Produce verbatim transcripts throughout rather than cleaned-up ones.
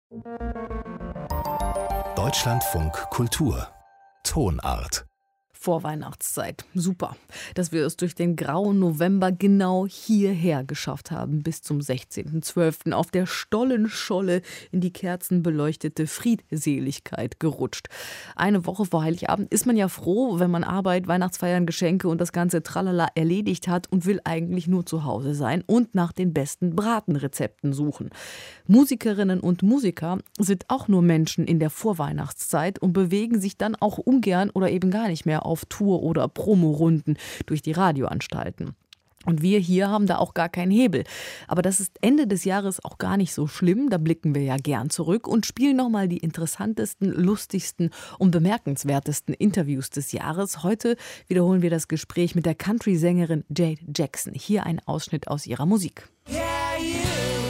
Deutschlandfunk Kultur Tonart. Vorweihnachtszeit. Super, dass wir es durch den grauen November genau hierher geschafft haben, bis zum sechzehnten zwölften auf der Stollenscholle in die kerzenbeleuchtete Friedseligkeit gerutscht. Eine Woche vor Heiligabend ist man ja froh, wenn man Arbeit, Weihnachtsfeiern, Geschenke und das ganze Tralala erledigt hat und will eigentlich nur zu Hause sein und nach den besten Bratenrezepten suchen. Musikerinnen und Musiker sind auch nur Menschen in der Vorweihnachtszeit und bewegen sich dann auch ungern oder eben gar nicht mehr auf Tour- oder Promorunden durch die Radioanstalten. Und wir hier haben da auch gar keinen Hebel. Aber das ist Ende des Jahres auch gar nicht so schlimm. Da blicken wir ja gern zurück und spielen nochmal die interessantesten, lustigsten und bemerkenswertesten Interviews des Jahres. Heute wiederholen wir das Gespräch mit der Country-Sängerin Jade Jackson. Hier ein Ausschnitt aus ihrer Musik. Yeah, you.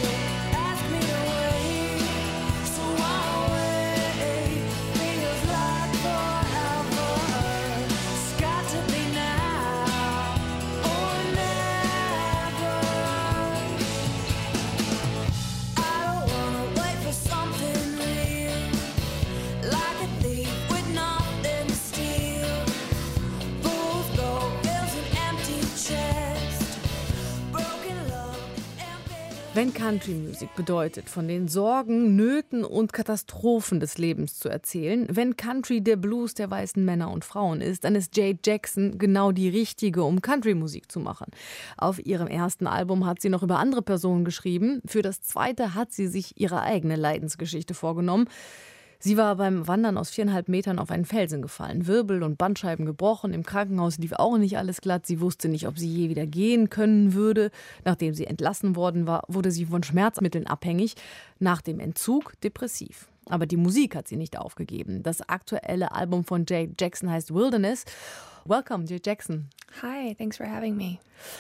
Wenn Country-Musik bedeutet, von den Sorgen, Nöten und Katastrophen des Lebens zu erzählen, wenn Country der Blues der weißen Männer und Frauen ist, dann ist Jade Jackson genau die Richtige, um Country-Musik zu machen. Auf ihrem ersten Album hat sie noch über andere Personen geschrieben. Für das zweite hat sie sich ihre eigene Leidensgeschichte vorgenommen. Sie war beim Wandern aus viereinhalb Metern auf einen Felsen gefallen. Wirbel und Bandscheiben gebrochen. Im Krankenhaus lief auch nicht alles glatt. Sie wusste nicht, ob sie je wieder gehen können würde. Nachdem sie entlassen worden war, wurde sie von Schmerzmitteln abhängig. Nach dem Entzug depressiv. Aber die Musik hat sie nicht aufgegeben. Das aktuelle Album von Jade Jackson heißt Wilderness. Welcome, Jade Jackson. Hi, thanks for having me.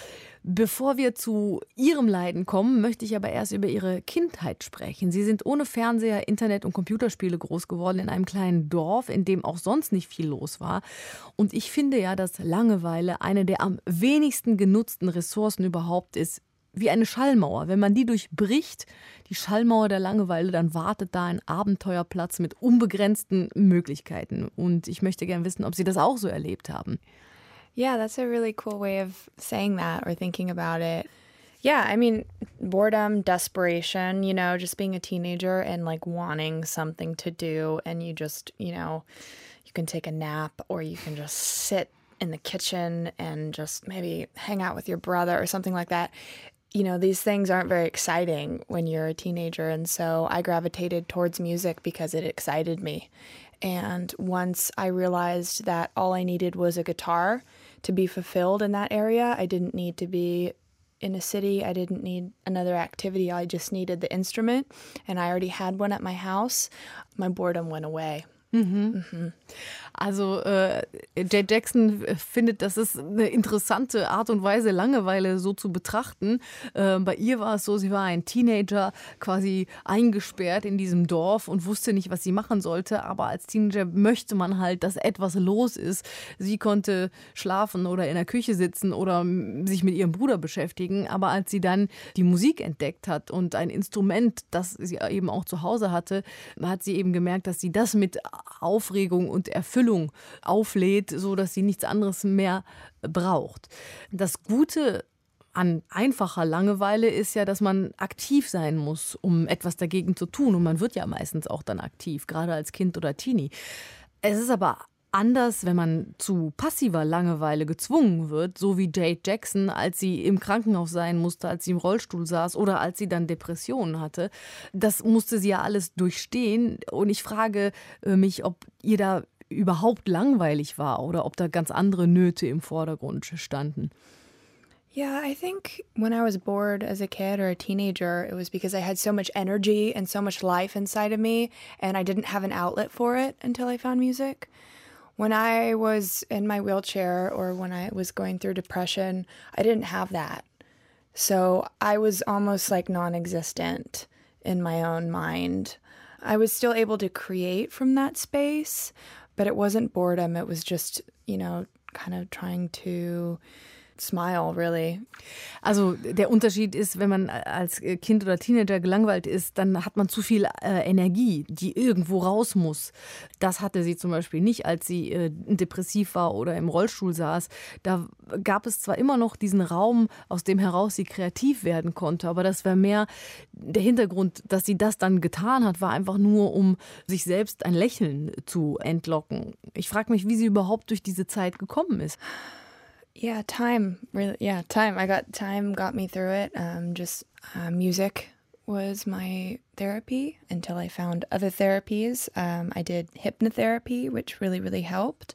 Bevor wir zu Ihrem Leiden kommen, möchte ich aber erst über Ihre Kindheit sprechen. Sie sind ohne Fernseher, Internet und Computerspiele groß geworden in einem kleinen Dorf, in dem auch sonst nicht viel los war. Und ich finde ja, dass Langeweile eine der am wenigsten genutzten Ressourcen überhaupt ist. Wie eine Schallmauer. Wenn man die durchbricht, die Schallmauer der Langeweile, dann wartet da ein Abenteuerplatz mit unbegrenzten Möglichkeiten. Und ich möchte gerne wissen, ob Sie das auch so erlebt haben. Yeah, that's a really cool way of saying that or thinking about it. Yeah, I mean, boredom, desperation, you know, just being a teenager and like wanting something to do, and you just, you know, you can take a nap or you can just sit in the kitchen and just maybe hang out with your brother or something like that. You know, these things aren't very exciting when you're a teenager, and so I gravitated towards music because it excited me. And once I realized that all I needed was a guitar to be fulfilled in that area, I didn't need to be in a city, I didn't need another activity, I just needed the instrument, and I already had one at my house, my boredom went away. Mhm. Mhm. Also äh, Jade Jackson findet, das ist eine interessante Art und Weise, Langeweile so zu betrachten. Äh, bei ihr war es so, sie war ein Teenager, quasi eingesperrt in diesem Dorf und wusste nicht, was sie machen sollte. Aber als Teenager möchte man halt, dass etwas los ist. Sie konnte schlafen oder in der Küche sitzen oder sich mit ihrem Bruder beschäftigen. Aber als sie dann die Musik entdeckt hat und ein Instrument, das sie eben auch zu Hause hatte, hat sie eben gemerkt, dass sie das mit Aufregung und Erfüllung auflädt, so dass sie nichts anderes mehr braucht. Das Gute an einfacher Langeweile ist ja, dass man aktiv sein muss, um etwas dagegen zu tun. Und man wird ja meistens auch dann aktiv, gerade als Kind oder Teenie. Es ist aber anders, wenn man zu passiver Langeweile gezwungen wird, so wie Jade Jackson, als sie im Krankenhaus sein musste, als sie im Rollstuhl saß oder als sie dann Depressionen hatte. Das musste sie ja alles durchstehen. Und ich frage mich, ob ihr da überhaupt langweilig war oder ob da ganz andere Nöte im Vordergrund standen. Yeah, I think when I was bored as a kid or a teenager, it was because I had so much energy and so much life inside of me, and I didn't have an outlet for it until I found music. When I was in my wheelchair or when I was going through depression, I didn't have that. So I was almost like non-existent in my own mind. I was still able to create from that space, but it wasn't boredom. It was just, you know, kind of trying to smile, really. Also der Unterschied ist, wenn man als Kind oder Teenager gelangweilt ist, dann hat man zu viel äh, Energie, die irgendwo raus muss. Das hatte sie zum Beispiel nicht, als sie äh, depressiv war oder im Rollstuhl saß. Da gab es zwar immer noch diesen Raum, aus dem heraus sie kreativ werden konnte, aber das war mehr der Hintergrund, dass sie das dann getan hat, war einfach nur, um sich selbst ein Lächeln zu entlocken. Ich frage mich, wie sie überhaupt durch diese Zeit gekommen ist. Yeah, time. Really, yeah, time. I got time got me through it. Um, just uh, music was my therapy until I found other therapies. Um, I did hypnotherapy, which really, really helped.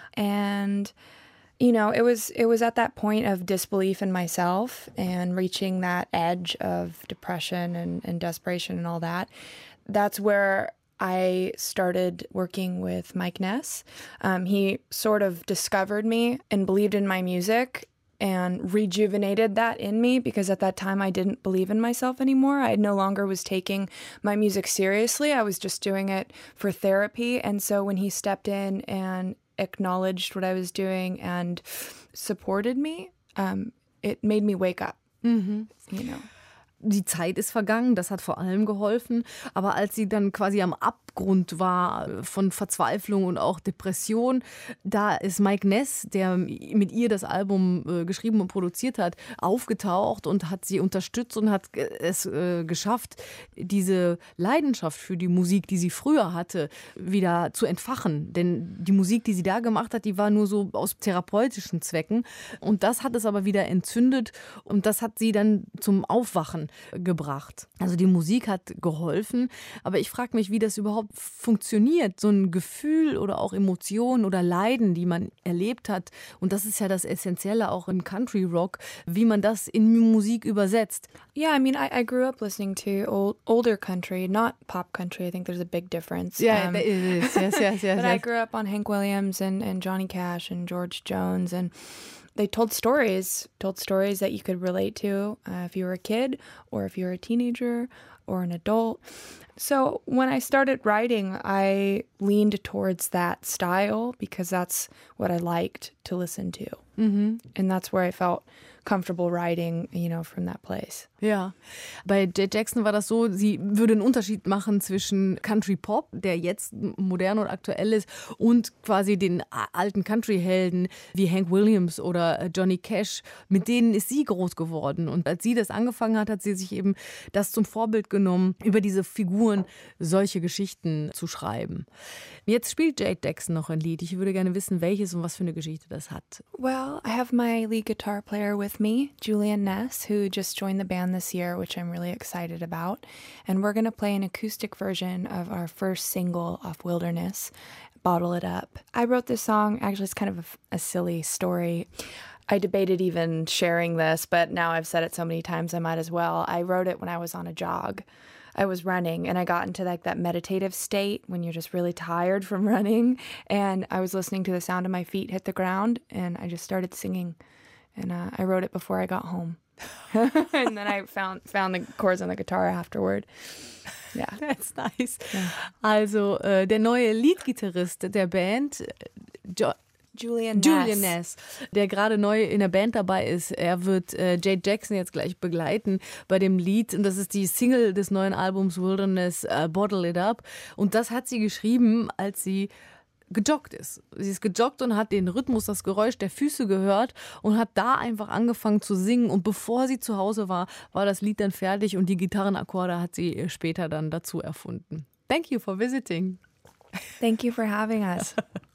And you know, it was it was at that point of disbelief in myself and reaching that edge of depression and, and desperation and all that. That's where I started working with Mike Ness. Um, he sort of discovered me and believed in my music and rejuvenated that in me, because at that time I didn't believe in myself anymore. I no longer was taking my music seriously. I was just doing it for therapy. And so when he stepped in and acknowledged what I was doing and supported me, um, it made me wake up, Mhm. you know. Die Zeit ist vergangen, das hat vor allem geholfen. Aber als sie dann quasi am Abgrund war von Verzweiflung und auch Depression, da ist Mike Ness, der mit ihr das Album äh, geschrieben und produziert hat, aufgetaucht und hat sie unterstützt und hat es äh, geschafft, diese Leidenschaft für die Musik, die sie früher hatte, wieder zu entfachen. Denn die Musik, die sie da gemacht hat, die war nur so aus therapeutischen Zwecken. Und das hat es aber wieder entzündet und das hat sie dann zum Aufwachen gebracht. Also die Musik hat geholfen, aber ich frage mich, wie das überhaupt funktioniert, so ein Gefühl oder auch Emotionen oder Leiden, die man erlebt hat, und das ist ja das Essentielle auch im Country Rock, wie man das in Musik übersetzt. Yeah, I mean, I, I grew up listening to old, older country, not pop country. I think there's a big difference. Yeah, Um, it is. Yes, yes, yes. but I yes. grew up on Hank Williams and, and Johnny Cash and George Jones, and they told stories, told stories that you could relate to uh, if you were a kid or if you were a teenager or an adult. So when I started writing, I leaned towards that style because that's what I liked to listen to. Mhm. And that's where I felt comfortable writing, you know, from that place. Ja, bei Janet Jackson war das so, sie würde einen Unterschied machen zwischen Country Pop, der jetzt modern und aktuell ist, und quasi den alten Country-Helden wie Hank Williams oder Johnny Cash. Mit denen ist sie groß geworden. Und als sie das angefangen hat, hat sie sich eben das zum Vorbild genommen, über diese Figuren solche Geschichten zu schreiben. Jetzt spielt Janet Jackson noch ein Lied. Ich würde gerne wissen, welches und was für eine Geschichte das hat. Well, I have my lead guitar player with me, Julian Ness, who just joined the band this year, which I'm really excited about. And we're going to play an acoustic version of our first single off Wilderness, Bottle It Up. I wrote this song, actually it's kind of a, a silly story. I debated even sharing this, but now I've said it so many times I might as well. I wrote it when I was on a jog. I was running and I got into like that meditative state when you're just really tired from running, and I was listening to the sound of my feet hit the ground and I just started singing, and uh, I wrote it before I got home. And then I found found the chords on the guitar afterward. Yeah. That's nice. Ja. Also äh, der neue Leadgitarrist der Band, jo Julian Ness. Julian Ness, der gerade neu in der Band dabei ist. Er wird äh, Janet Jackson jetzt gleich begleiten bei dem Lied. Und das ist die Single des neuen Albums Wilderness, äh, Bottle It Up. Und das hat sie geschrieben, als sie gejoggt ist. Sie ist gejoggt und hat den Rhythmus, das Geräusch der Füße gehört und hat da einfach angefangen zu singen. Und bevor sie zu Hause war, war das Lied dann fertig und die Gitarrenakkorde hat sie später dann dazu erfunden. Thank you for visiting. Thank you for having us.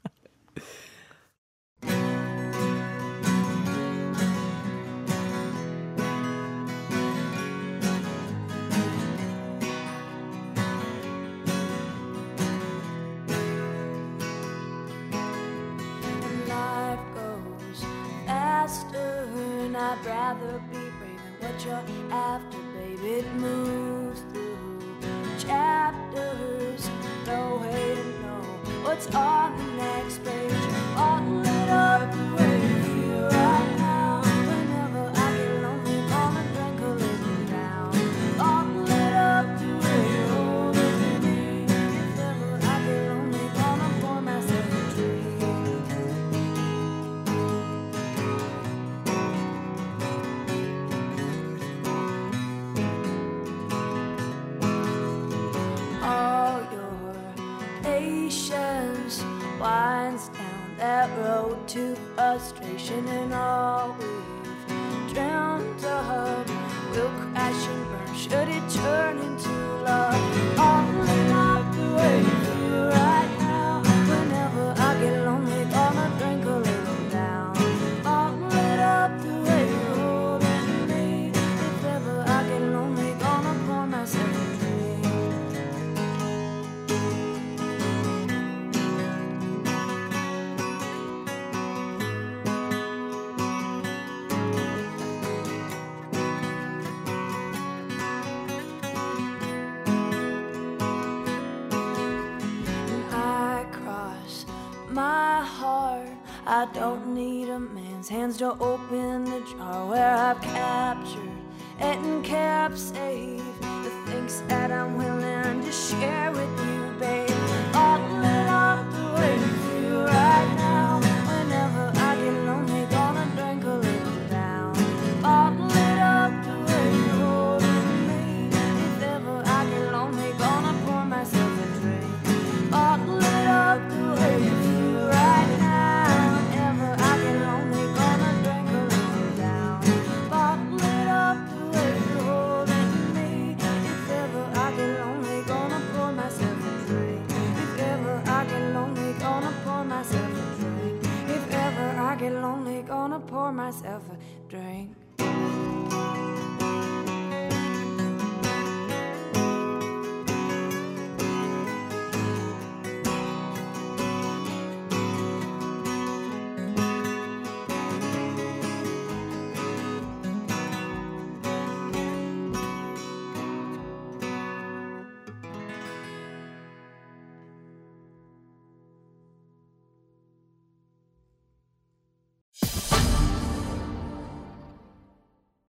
I'd rather be brave than what you're after, babe. It moves through chapters. No way to know what's on the next page. Bottle it up the way you feel right now. Whenever I get lonely, gonna drink a little down. Bottle it up the way you hold it to me. If ever I get lonely, gonna pour myself a drink. to frustration, and all we've dreamt of will crash and burn. Should it turn into love? All lit up the way you feel right now. Whenever I get lonely, gonna drink a little down. All lit up the way you're holding me. If ever I get lonely, gonna pour myself a drink. My heart, I don't need a man's hands to open the jar where I've captured and kept safe the things that I'm willing to share